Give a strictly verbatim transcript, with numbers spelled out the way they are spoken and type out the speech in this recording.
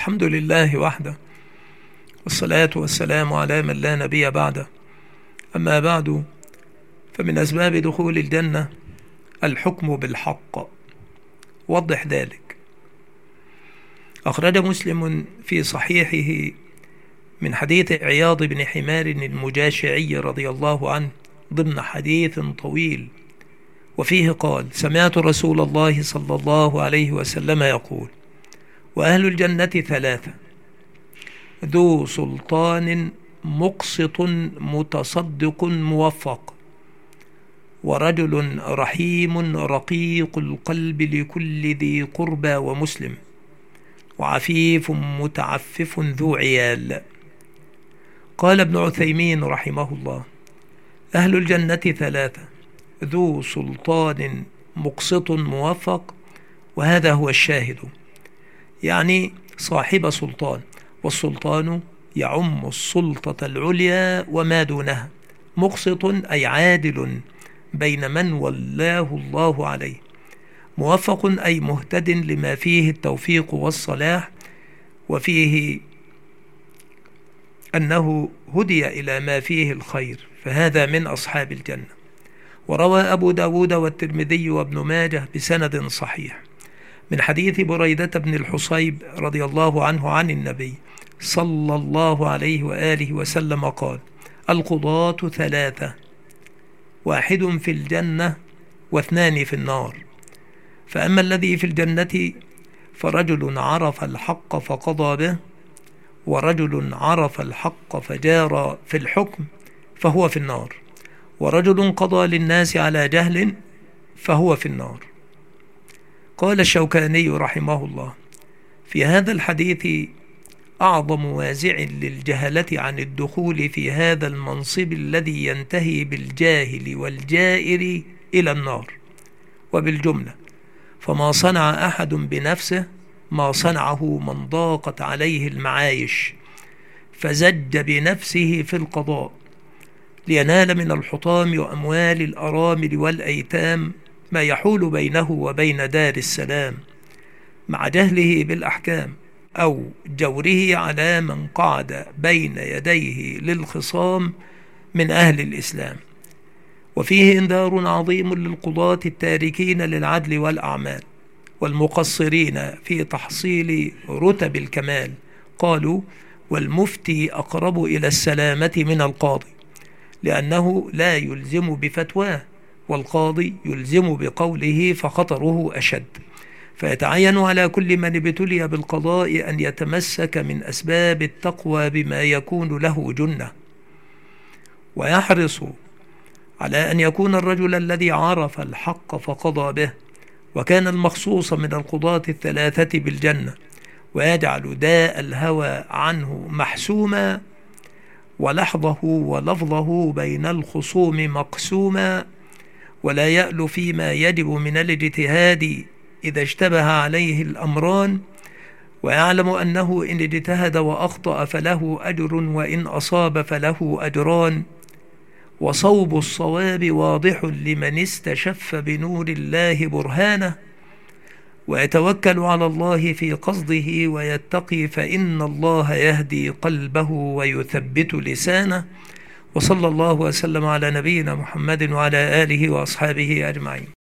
الحمد لله وحده، والصلاة والسلام على من لا نبي بعده. أما بعد، فمن أسباب دخول الجنة الحكم بالحق. وضح ذلك. أخرج مسلم في صحيحه من حديث عياض بن حمار المجاشعي رضي الله عنه ضمن حديث طويل، وفيه قال: سمعت رسول الله صلى الله عليه وسلم يقول: وأهل الجنة ثلاثة: ذو سلطان مقسط متصدق موفق، ورجل رحيم رقيق القلب لكل ذي قربى ومسلم، وعفيف متعفف ذو عيال. قال ابن عثيمين رحمه الله: أهل الجنة ثلاثة: ذو سلطان مقسط موفق، وهذا هو الشاهد، يعني صاحب سلطان، والسلطان يعم السلطة العليا وما دونها. مقسط أي عادل بين من ولاه الله عليه. موفق أي مهتد لما فيه التوفيق والصلاح، وفيه أنه هدي إلى ما فيه الخير، فهذا من أصحاب الجنة. وروى أبو داود والترمذي وابن ماجه بسند صحيح من حديث بريدة بن الحصيب رضي الله عنه عن النبي صلى الله عليه وآله وسلم قال: القضاة ثلاثة: واحد في الجنة واثنان في النار. فأما الذي في الجنة فرجل عرف الحق فقضى به، ورجل عرف الحق فجار في الحكم فهو في النار، ورجل قضى للناس على جهل فهو في النار. قال الشوكاني رحمه الله: في هذا الحديث أعظم وازع للجهلة عن الدخول في هذا المنصب الذي ينتهي بالجاهل والجائر إلى النار. وبالجملة فما صنع أحد بنفسه ما صنعه من ضاقت عليه المعايش، فزج بنفسه في القضاء لينال من الحطام وأموال الأرامل والأيتام ما يحول بينه وبين دار السلام، مع جهله بالأحكام أو جوره على من قعد بين يديه للخصام من أهل الإسلام. وفيه إنذار عظيم للقضاة التاركين للعدل والأعمال والمقصرين في تحصيل رتب الكمال. قالوا: والمفتي أقرب إلى السلامة من القاضي، لأنه لا يلزم بفتواه، والقاضي يلزم بقوله فخطره أشد. فيتعين على كل من ابتلي بالقضاء أن يتمسك من أسباب التقوى بما يكون له جنة، ويحرص على أن يكون الرجل الذي عرف الحق فقضى به وكان المخصوص من القضاة الثلاثة بالجنة، ويجعل داء الهوى عنه محسوما، ولحظه ولفظه بين الخصوم مقسوما، ولا يأل فيما يجب من الاجتهاد إذا اشتبه عليه الأمران، ويعلم أنه إن اجتهد وأخطأ فله أجر، وإن أصاب فله أجران، وصوب الصواب واضح لمن استشف بنور الله برهانه، ويتوكل على الله في قصده ويتقي، فإن الله يهدي قلبه ويثبت لسانه. وصلى الله وسلم على نبينا محمد وعلى آله وأصحابه أجمعين.